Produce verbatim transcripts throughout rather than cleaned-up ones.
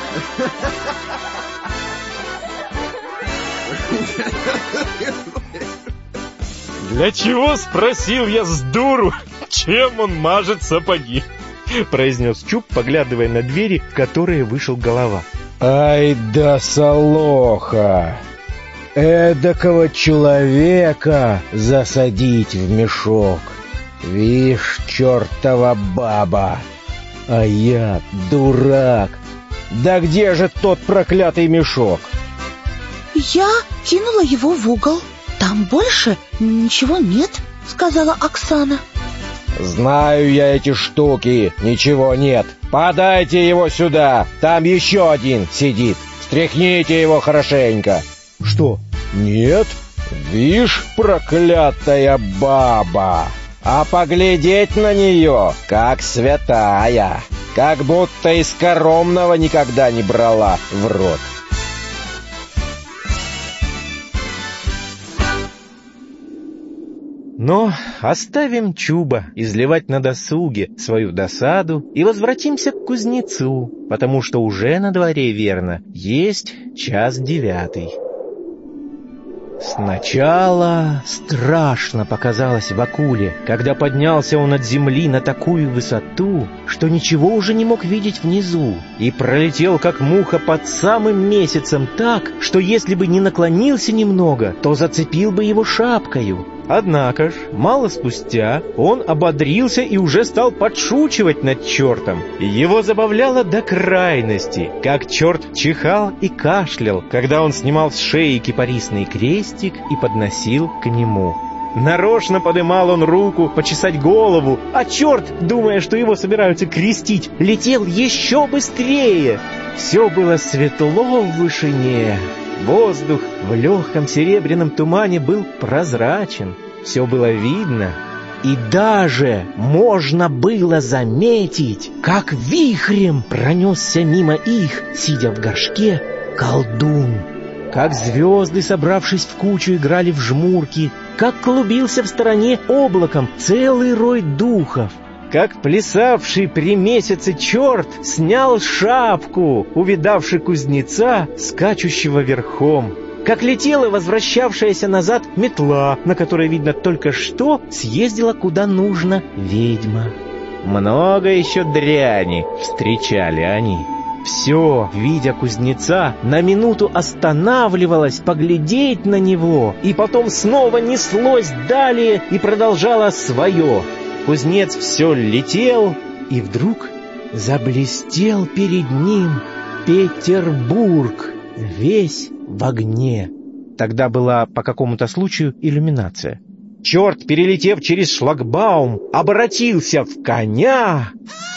«Для чего, спросил я с дуру, чем он мажет сапоги?» — произнес Чуб, поглядывая на двери, в которые вышел голова. «Ай да солоха! Эдакого человека засадить в мешок! Вишь, чертова баба! А я дурак! Да где же тот проклятый мешок?» «Я кинула его в угол. Там больше ничего нет», — сказала Оксана. «Знаю я эти штуки, ничего нет. Подайте его сюда, там еще один сидит. Встряхните его хорошенько». «Что, нет? Вишь, проклятая баба! А поглядеть на нее, как святая, как будто из коромного никогда не брала в рот». Но оставим Чуба изливать на досуге свою досаду и возвратимся к кузнецу, потому что уже на дворе, верно, есть час девятый. Сначала страшно показалось Вакуле, когда поднялся он от земли на такую высоту, что ничего уже не мог видеть внизу, и пролетел как муха под самым месяцем так, что если бы не наклонился немного, то зацепил бы его шапкою. Однако ж, мало спустя, он ободрился и уже стал подшучивать над чертом. Его забавляло до крайности, как черт чихал и кашлял, когда он снимал с шеи кипарисный крестик и подносил к нему. Нарочно подымал он руку почесать голову, а черт, думая, что его собираются крестить, летел еще быстрее. Все было светло в вышине. Воздух в легком серебряном тумане был прозрачен, все было видно, и даже можно было заметить, как вихрем пронесся мимо их, сидя в горшке, колдун, как звезды, собравшись в кучу, играли в жмурки, как клубился в стороне облаком целый рой духов, как плясавший при месяце черт снял шапку, увидавший кузнеца, скачущего верхом, как летела возвращавшаяся назад метла, на которой, видно, только что съездила куда нужно ведьма. Много еще дряни встречали они. Все, видя кузнеца, на минуту останавливалось поглядеть на него, и потом снова неслось далее и продолжало свое. Кузнец все летел, и вдруг заблестел перед ним Петербург, весь в огне. Тогда была по какому-то случаю иллюминация. Черт, перелетев через шлагбаум, обратился в коня,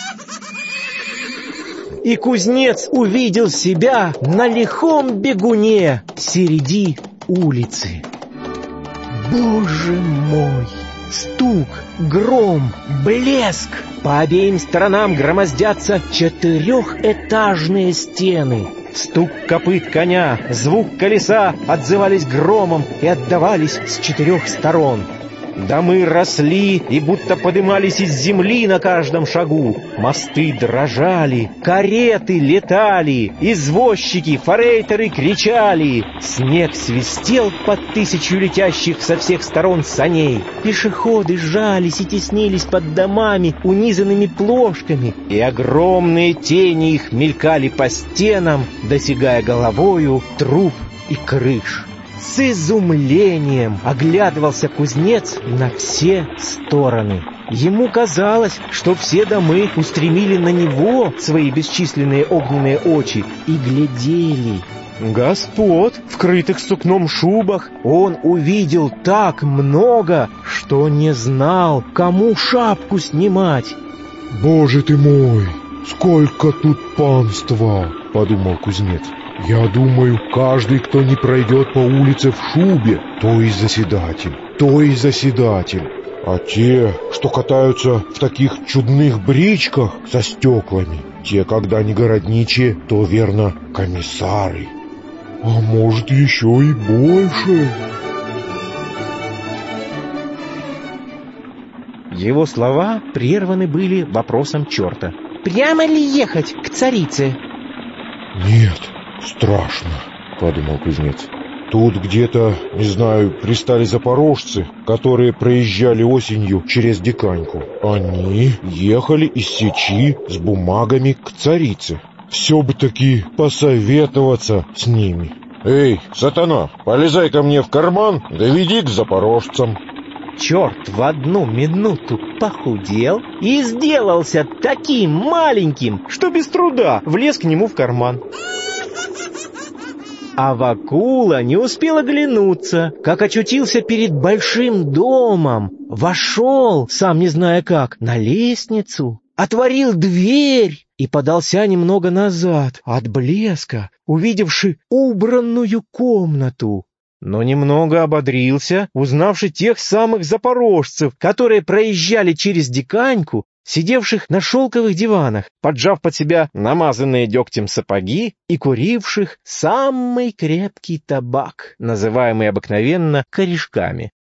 и кузнец увидел себя на лихом бегуне среди улицы. Боже мой! Стук, гром, блеск! По обеим сторонам громоздятся четырехэтажные стены. Стук копыт коня, звук колеса отзывались громом и отдавались с четырех сторон. Домы росли и будто подымались из земли на каждом шагу. Мосты дрожали, кареты летали, извозчики, форейтеры кричали. Снег свистел под тысячу летящих со всех сторон саней. Пешеходы жались и теснились под домами, унизанными плошками, и огромные тени их мелькали по стенам, досягая головою труб и крыш. С изумлением оглядывался кузнец на все стороны. Ему казалось, что все домы устремили на него свои бесчисленные огненные очи и глядели. Господ, вкрытых сукном шубах, он увидел так много, что не знал, кому шапку снимать. «Боже ты мой, сколько тут панства!» — подумал кузнец. «Я думаю, каждый, кто не пройдет по улице в шубе, то и заседатель, то и заседатель. А те, что катаются в таких чудных бричках со стеклами, те, когда не городничие, то, верно, комиссары. А может, еще и больше». Его слова прерваны были вопросом черта. «Прямо ли ехать к царице?» Нет, страшно, подумал кузнец. Тут где-то, не знаю, пристали запорожцы, которые проезжали осенью через Диканьку. Они ехали из Сечи с бумагами к царице. Все бы таки посоветоваться с ними. Эй, сатана, полезай ко мне в карман, да веди к запорожцам. Черт в одну минуту похудел и сделался таким маленьким, что без труда влез к нему в карман. А Вакула не успел оглянуться, как очутился перед большим домом, вошел, сам не зная как, на лестницу, отворил дверь и подался немного назад от блеска, увидевши убранную комнату. Но немного ободрился, узнавши тех самых запорожцев, которые проезжали через Диканьку, сидевших на шелковых диванах, поджав под себя намазанные дегтем сапоги и куривших самый крепкий табак, называемый обыкновенно корешками.